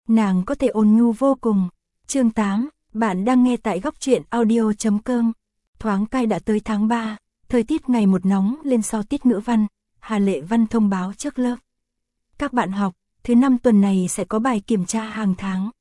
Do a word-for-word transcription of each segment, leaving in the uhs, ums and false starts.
nàng có thể ôn nhu vô cùng. Chương tám, bạn đang nghe tại góc truyện audio chấm com. Thoáng cai đã tới tháng ba, thời tiết ngày một nóng lên sau tiết ngữ văn, Hà Lệ Văn thông báo trước lớp. Các bạn học, thứ năm tuần này sẽ có bài kiểm tra hàng tháng.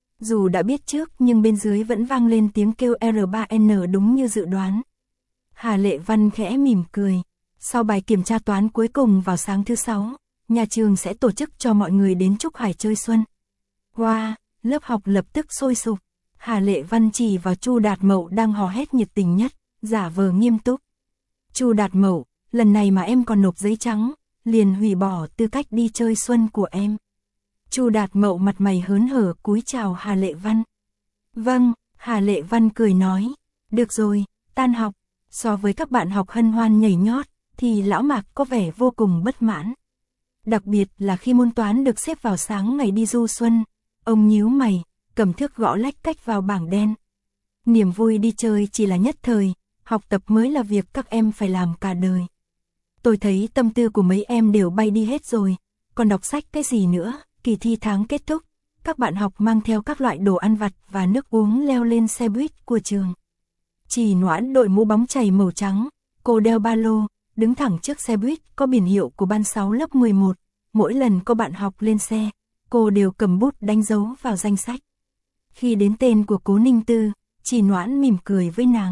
Dù đã biết trước nhưng bên dưới vẫn vang lên tiếng kêu R ba N đúng như dự đoán. Hà Lệ Văn khẽ mỉm cười. Sau bài kiểm tra toán cuối cùng vào sáng thứ sáu, nhà trường sẽ tổ chức cho mọi người đến Trúc Hải chơi xuân. Wow, lớp học lập tức sôi sục. Hà Lệ Văn chỉ vào Chu Đạt Mậu đang hò hét nhiệt tình nhất, giả vờ nghiêm túc. Chu Đạt Mậu, lần này mà em còn nộp giấy trắng, liền hủy bỏ tư cách đi chơi xuân của em. Chu Đạt Mậu mặt mày hớn hở cúi chào Hà Lệ Văn. Vâng, Hà Lệ Văn cười nói. Được rồi, tan học. So với các bạn học hân hoan nhảy nhót, thì lão Mạc có vẻ vô cùng bất mãn. Đặc biệt là khi môn toán được xếp vào sáng ngày đi du xuân, ông nhíu mày, cầm thước gõ lách cách vào bảng đen. Niềm vui đi chơi chỉ là nhất thời, học tập mới là việc các em phải làm cả đời. Tôi thấy tâm tư của mấy em đều bay đi hết rồi, còn đọc sách cái gì nữa. Kỳ thi tháng kết thúc, các bạn học mang theo các loại đồ ăn vặt và nước uống leo lên xe buýt của trường. Chỉ Noãn đội mũ bóng chày màu trắng, cô đeo ba lô, đứng thẳng trước xe buýt có biển hiệu của ban sáu lớp mười một. Mỗi lần có bạn học lên xe, cô đều cầm bút đánh dấu vào danh sách. Khi đến tên của Cố Ninh Tư, Chỉ Noãn mỉm cười với nàng.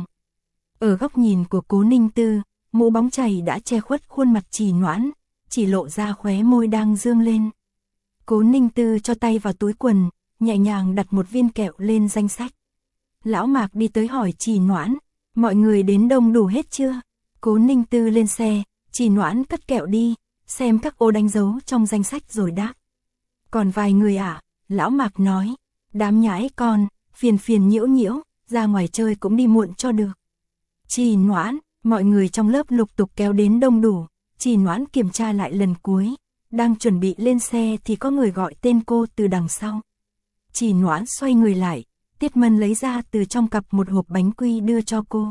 Ở góc nhìn của Cố Ninh Tư, mũ bóng chày đã che khuất khuôn mặt Chỉ Noãn, chỉ lộ ra khóe môi đang dương lên. Cố Ninh Tư cho tay vào túi quần, nhẹ nhàng đặt một viên kẹo lên danh sách. Lão Mạc đi tới hỏi Chỉ Noãn, mọi người đến đông đủ hết chưa? Cố Ninh Tư lên xe, Chỉ Noãn cất kẹo đi, xem các ô đánh dấu trong danh sách rồi đáp. Còn vài người à? Lão Mạc nói, đám nhãi con, phiền phiền nhiễu nhiễu, ra ngoài chơi cũng đi muộn cho được. Chỉ Noãn, mọi người trong lớp lục tục kéo đến đông đủ, Chỉ Noãn kiểm tra lại lần cuối. Đang chuẩn bị lên xe thì có người gọi tên cô từ đằng sau. Chỉ Noãn xoay người lại, Tiết Mân lấy ra từ trong cặp một hộp bánh quy đưa cho cô.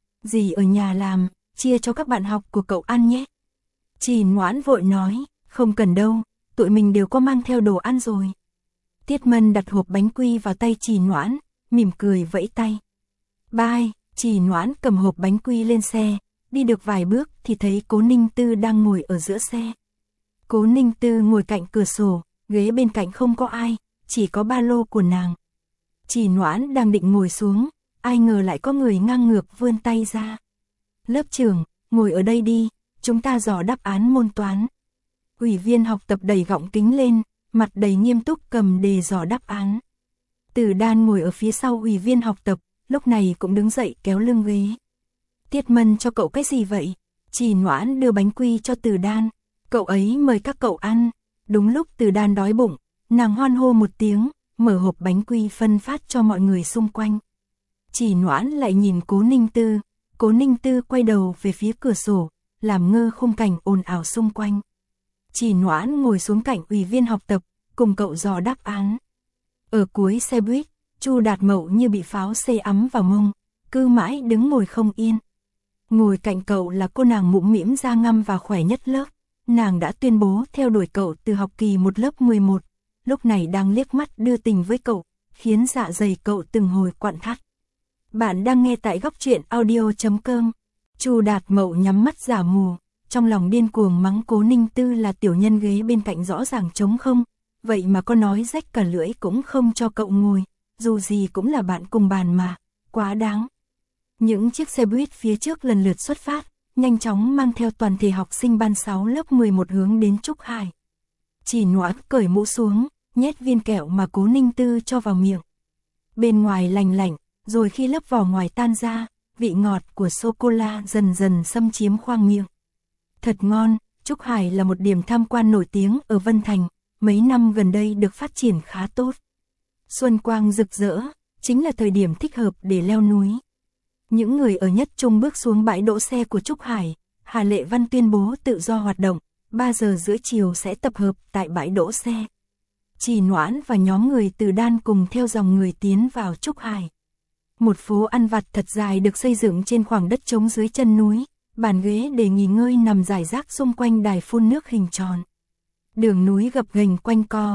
Dì ở nhà làm, chia cho các bạn học của cậu ăn nhé. Chỉ Noãn vội nói, không cần đâu, tụi mình đều có mang theo đồ ăn rồi. Tiết Mân đặt hộp bánh quy vào tay Chỉ Noãn, mỉm cười vẫy tay. Bye, Chỉ Noãn cầm hộp bánh quy lên xe, đi được vài bước thì thấy Cố Ninh Tư đang ngồi ở giữa xe. Cố Ninh Tư ngồi cạnh cửa sổ, ghế bên cạnh không có ai, chỉ có ba lô của nàng. Chỉ Noãn đang định ngồi xuống, ai ngờ lại có người ngang ngược vươn tay ra. Lớp trưởng, ngồi ở đây đi, chúng ta dò đáp án môn toán. Ủy viên học tập đẩy gọng kính lên, mặt đầy nghiêm túc cầm đề dò đáp án. Từ Đan ngồi ở phía sau ủy viên học tập, lúc này cũng đứng dậy kéo lưng ghế. Tiết Mân cho cậu cái gì vậy? Chỉ Noãn đưa bánh quy cho Từ Đan. Cậu ấy mời các cậu ăn. Đúng lúc Từ Đan đói bụng, nàng hoan hô một tiếng, mở hộp bánh quy phân phát cho mọi người xung quanh. Chỉ Noãn lại nhìn Cố Ninh Tư, Cố Ninh Tư quay đầu về phía cửa sổ, làm ngơ khung cảnh ồn ào xung quanh. Chỉ Noãn ngồi xuống cạnh ủy viên học tập, cùng cậu dò đáp án. Ở cuối xe buýt, Chu Đạt Mậu như bị pháo xê ấm vào mông, cứ mãi đứng ngồi không yên. Ngồi cạnh cậu là cô nàng mũm mĩm da ngăm và khỏe nhất lớp. Nàng đã tuyên bố theo đuổi cậu từ học kỳ một lớp mười một, lúc này đang liếc mắt đưa tình với cậu, khiến dạ dày cậu từng hồi quặn thắt. Bạn đang nghe tại góc truyện audio chấm com. Chu Đạt Mậu nhắm mắt giả mù, trong lòng điên cuồng mắng Cố Ninh Tư là tiểu nhân, ghế bên cạnh rõ ràng trống không, vậy mà có nói rách cả lưỡi cũng không cho cậu ngồi, dù gì cũng là bạn cùng bàn mà, quá đáng. Những chiếc xe buýt phía trước lần lượt xuất phát, nhanh chóng mang theo toàn thể học sinh ban sáu lớp mười một hướng đến Trúc Hải. Chỉ Noãn cởi mũ xuống, nhét viên kẹo mà Cố Ninh Tư cho vào miệng. Bên ngoài lành lạnh, rồi khi lớp vỏ ngoài tan ra, vị ngọt của sô-cô-la dần dần xâm chiếm khoang miệng. Thật ngon, Trúc Hải là một điểm tham quan nổi tiếng ở Vân Thành, mấy năm gần đây được phát triển khá tốt. Xuân quang rực rỡ, chính là thời điểm thích hợp để leo núi. Những người ở nhất trung bước xuống bãi đỗ xe của Trúc Hải, Hà Lệ Văn tuyên bố tự do hoạt động, ba giờ rưỡi chiều sẽ tập hợp tại bãi đỗ xe. Chỉ Noãn và nhóm người Từ Đan cùng theo dòng người tiến vào Trúc Hải. Một phố ăn vặt thật dài được xây dựng trên khoảng đất trống dưới chân núi, bàn ghế để nghỉ ngơi nằm rải rác xung quanh đài phun nước hình tròn. Đường núi gập ghềnh quanh co,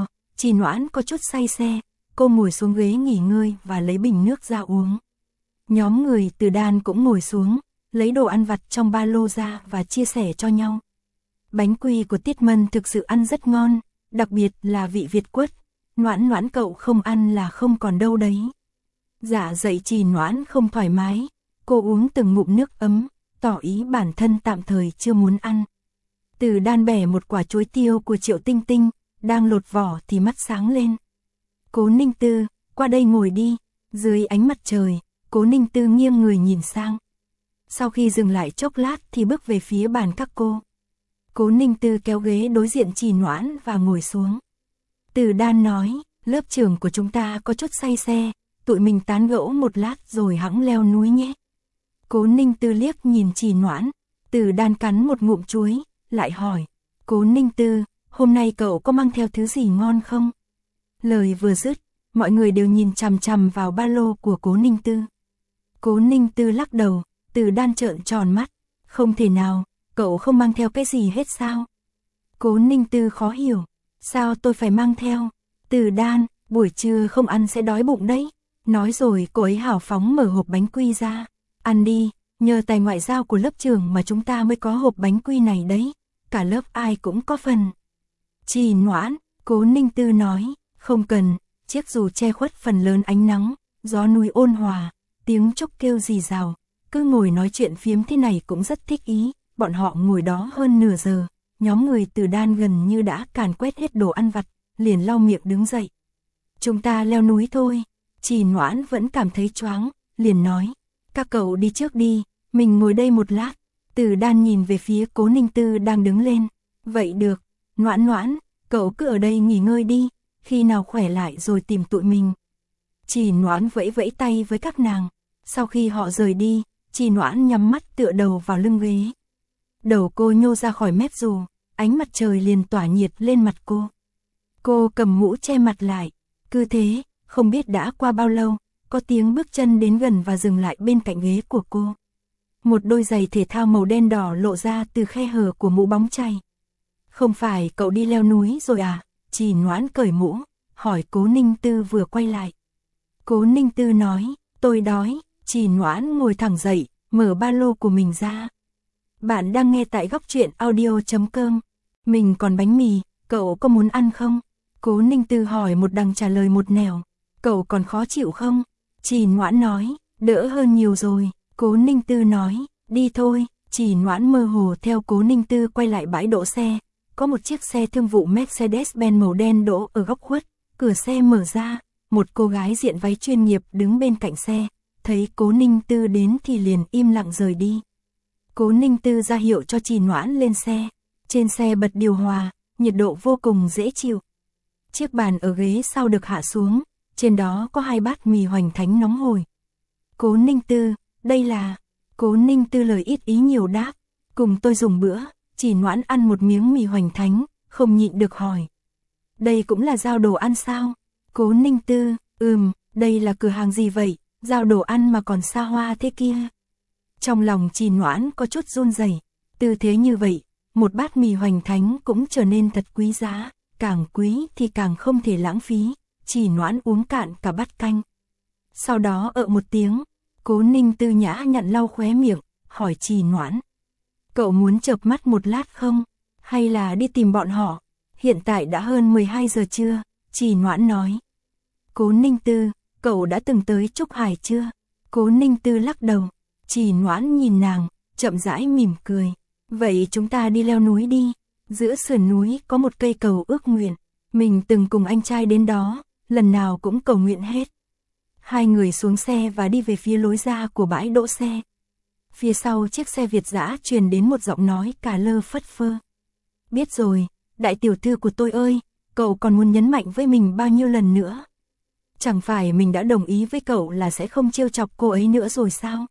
Trì Noãn có chút say xe, cô ngồi xuống ghế nghỉ ngơi và lấy bình nước ra uống. Nhóm người Từ Đan cũng ngồi xuống, lấy đồ ăn vặt trong ba lô ra và chia sẻ cho nhau. Bánh quy của Tiết Mân thực sự ăn rất ngon, đặc biệt là vị Việt quất. Noãn Noãn cậu không ăn là không còn đâu đấy. Dạ dậy Trì Noãn không thoải mái, cô uống từng ngụm nước ấm, tỏ ý bản thân tạm thời chưa muốn ăn. Từ Đan bẻ một quả chuối tiêu của Triệu Tinh Tinh, đang lột vỏ thì mắt sáng lên. Cố Ninh Tư, qua đây ngồi đi. Dưới ánh mặt trời, Cố Ninh Tư nghiêng người nhìn sang. Sau khi dừng lại chốc lát thì bước về phía bàn các cô. Cố Ninh Tư kéo ghế đối diện Trì Noãn và ngồi xuống. Từ Đan nói, lớp trưởng của chúng ta có chút say xe, tụi mình tán gẫu một lát rồi hẵng leo núi nhé. Cố Ninh Tư liếc nhìn Trì Noãn, Từ Đan cắn một ngụm chuối, lại hỏi, Cố Ninh Tư, hôm nay cậu có mang theo thứ gì ngon không? Lời vừa dứt, mọi người đều nhìn chằm chằm vào ba lô của Cố Ninh Tư. Cố Ninh Tư lắc đầu, Từ Đan trợn tròn mắt, không thể nào, cậu không mang theo cái gì hết sao? Cố Ninh Tư khó hiểu, sao tôi phải mang theo? Từ Đan, buổi trưa không ăn sẽ đói bụng đấy. Nói rồi cô ấy hào phóng mở hộp bánh quy ra, ăn đi, nhờ tài ngoại giao của lớp trưởng mà chúng ta mới có hộp bánh quy này đấy, cả lớp ai cũng có phần. Trì Noãn, Cố Ninh Tư nói, không cần, chiếc dù che khuất phần lớn ánh nắng, gió núi ôn hòa, tiếng trúc kêu rì rào, cứ ngồi nói chuyện phiếm thế này cũng rất thích ý. Bọn họ ngồi đó hơn nửa giờ, nhóm người Từ Đan gần như đã càn quét hết đồ ăn vặt, liền lau miệng đứng dậy. Chúng ta leo núi thôi. Trì Noãn vẫn cảm thấy choáng, liền nói, các cậu đi trước đi, mình ngồi đây một lát. Từ Đan nhìn về phía Cố Ninh Tư đang đứng lên, vậy được, Noãn Noãn, cậu cứ ở đây nghỉ ngơi đi, khi nào khỏe lại rồi tìm tụi mình. Trì Noãn vẫy vẫy tay với các nàng, sau khi họ rời đi, Trì Noãn nhắm mắt tựa đầu vào lưng ghế. Đầu cô nhô ra khỏi mép dù, ánh mặt trời liền tỏa nhiệt lên mặt cô. Cô cầm mũ che mặt lại, cứ thế, không biết đã qua bao lâu, có tiếng bước chân đến gần và dừng lại bên cạnh ghế của cô. Một đôi giày thể thao màu đen đỏ lộ ra từ khe hở của mũ bóng chày. Không phải cậu đi leo núi rồi à? Trì Noãn cởi mũ, hỏi Cố Ninh Tư vừa quay lại. Cố Ninh Tư nói, tôi đói. Trì Noãn ngồi thẳng dậy, mở ba lô của mình ra. Bạn đang nghe tại góc truyện audio chấm com. Mình còn bánh mì, cậu có muốn ăn không? Cố Ninh Tư hỏi một đằng trả lời một nẻo. Cậu còn khó chịu không? Trì Noãn nói, đỡ hơn nhiều rồi. Cố Ninh Tư nói, đi thôi. Trì Noãn mơ hồ theo Cố Ninh Tư quay lại bãi đỗ xe. Có một chiếc xe thương vụ Mercedes-Benz màu đen đỗ ở góc khuất. Cửa xe mở ra, một cô gái diện váy chuyên nghiệp đứng bên cạnh xe. Thấy Cố Ninh Tư đến thì liền im lặng rời đi. Cố Ninh Tư ra hiệu cho Trì Noãn lên xe. Trên xe bật điều hòa, nhiệt độ vô cùng dễ chịu. Chiếc bàn ở ghế sau được hạ xuống, trên đó có hai bát mì hoành thánh nóng hổi. Cố Ninh Tư, đây là... Cố Ninh Tư lời ít ý nhiều đáp, cùng tôi dùng bữa. Trì Noãn ăn một miếng mì hoành thánh, không nhịn được hỏi. Đây cũng là giao đồ ăn sao? Cố Ninh Tư, ừm, đây là cửa hàng gì vậy? Giao đồ ăn mà còn xa hoa thế kia. Trong lòng Trì Noãn có chút run rẩy, tư thế như vậy, một bát mì hoành thánh cũng trở nên thật quý giá, càng quý thì càng không thể lãng phí. Trì Noãn uống cạn cả bát canh. Sau đó ợ một tiếng, Cố Ninh Tư nhã nhặn lau khóe miệng, hỏi Trì Noãn. Cậu muốn chợp mắt một lát không? Hay là đi tìm bọn họ? Hiện tại đã hơn mười hai giờ trưa, Trì Noãn nói. Cố Ninh Tư, cậu đã từng tới Trúc Hải chưa? Cố Ninh Tư lắc đầu. Trì Noãn nhìn nàng, chậm rãi mỉm cười. Vậy chúng ta đi leo núi đi. Giữa sườn núi có một cây cầu ước nguyện. Mình từng cùng anh trai đến đó, lần nào cũng cầu nguyện hết. Hai người xuống xe và đi về phía lối ra của bãi đỗ xe. Phía sau chiếc xe Việt dã truyền đến một giọng nói cà lơ phất phơ. Biết rồi, đại tiểu thư của tôi ơi, cậu còn muốn nhấn mạnh với mình bao nhiêu lần nữa? Chẳng phải mình đã đồng ý với cậu là sẽ không trêu chọc cô ấy nữa rồi sao?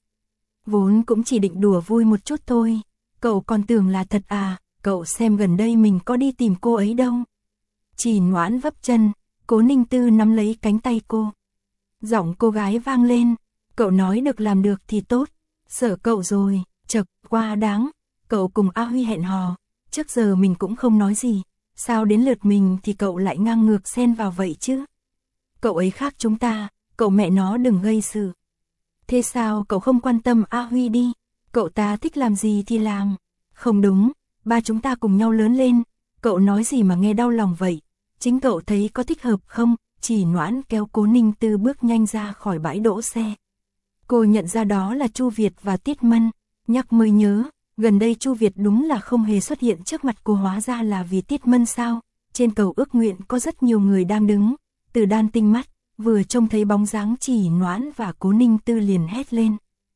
Vốn cũng chỉ định đùa vui một chút thôi, cậu còn tưởng là thật à? Cậu xem gần đây mình có đi tìm cô ấy đâu. Trì Noãn vấp chân, Cố Ninh Tư nắm lấy cánh tay cô. Giọng cô gái vang lên, cậu nói được làm được thì tốt, sợ cậu rồi, chật, quá đáng, cậu cùng A Huy hẹn hò, trước giờ mình cũng không nói gì, Sao đến lượt mình thì cậu lại ngang ngược xen vào vậy chứ? Cậu ấy khác chúng ta, cậu mẹ nó đừng gây sự. Thế sao cậu không quan tâm A Huy đi? Cậu ta thích làm gì thì làm. Không đúng, ba chúng ta cùng nhau lớn lên, cậu nói gì mà nghe đau lòng vậy? Chính cậu thấy có thích hợp không? Chỉ Noãn kéo Cố Ninh Tư bước nhanh ra khỏi bãi đỗ xe. Cô nhận ra đó là Chu Việt và Tiết Mân, nhắc mới nhớ, gần đây Chu Việt đúng là không hề xuất hiện trước mặt cô, hóa ra là vì Tiết Mân sao? Trên cầu ước nguyện có rất nhiều người đang đứng, Từ Đan tinh mắt, vừa trông thấy bóng dáng Chỉ Noãn và Cố Ninh Tư liền hét lên.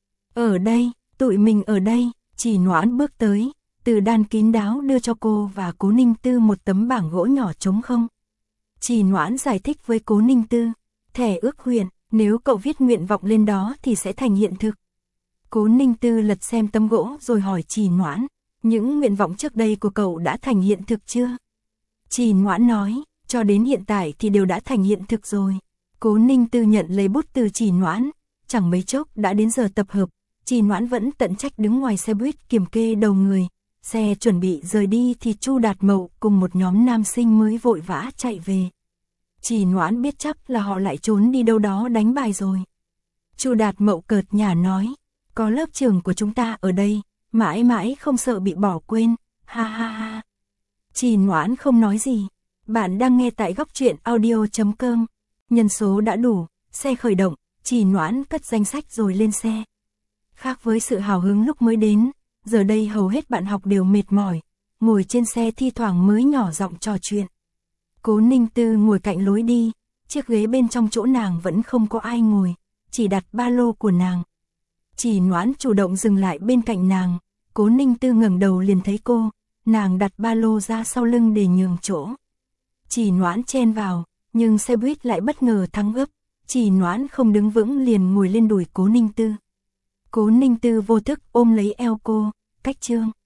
Ở đây, tụi mình ở đây. Chỉ Noãn bước tới, Từ Đan kín đáo đưa cho cô và Cố Ninh Tư một tấm bảng gỗ nhỏ trống không. Chỉ Noãn giải thích với Cố Ninh Tư, thẻ ước nguyện, nếu cậu viết nguyện vọng lên đó thì sẽ thành hiện thực. Cố Ninh Tư lật xem tấm gỗ rồi hỏi Chỉ Noãn, những nguyện vọng trước đây của cậu đã thành hiện thực chưa? Chỉ Noãn nói, cho đến hiện tại thì đều đã thành hiện thực rồi. Cố Ninh Tư nhận lấy bút từ Chỉ Noãn, chẳng mấy chốc đã đến giờ tập hợp. Chỉ Noãn vẫn tận trách đứng ngoài xe buýt kiểm kê đầu người. Xe chuẩn bị rời đi thì Chu Đạt Mậu cùng một nhóm nam sinh mới vội vã chạy về. Chỉ Noãn biết chắc là họ lại trốn đi đâu đó đánh bài rồi. Chu Đạt Mậu cợt nhả nói, có lớp trưởng của chúng ta ở đây, mãi mãi không sợ bị bỏ quên, ha ha ha. Chỉ Noãn không nói gì. Bạn đang nghe tại góc truyện audio chấm com. Nhân số đã đủ, xe khởi động, Chỉ Noãn cất danh sách rồi lên xe. Khác với sự hào hứng lúc mới đến, giờ đây hầu hết bạn học đều mệt mỏi, ngồi trên xe thi thoảng mới nhỏ giọng trò chuyện. Cố Ninh Tư ngồi cạnh lối đi, chiếc ghế bên trong chỗ nàng vẫn không có ai ngồi, chỉ đặt ba lô của nàng. Chỉ Noãn chủ động dừng lại bên cạnh nàng, Cố Ninh Tư ngẩng đầu liền thấy cô, nàng đặt ba lô ra sau lưng để nhường chỗ. Chỉ Noãn chen vào, nhưng xe buýt lại bất ngờ thắng gấp, Chỉ Noãn không đứng vững liền ngồi lên đùi Cố Ninh Tư. Cố Ninh Tư vô thức ôm lấy eo cô, cách chương.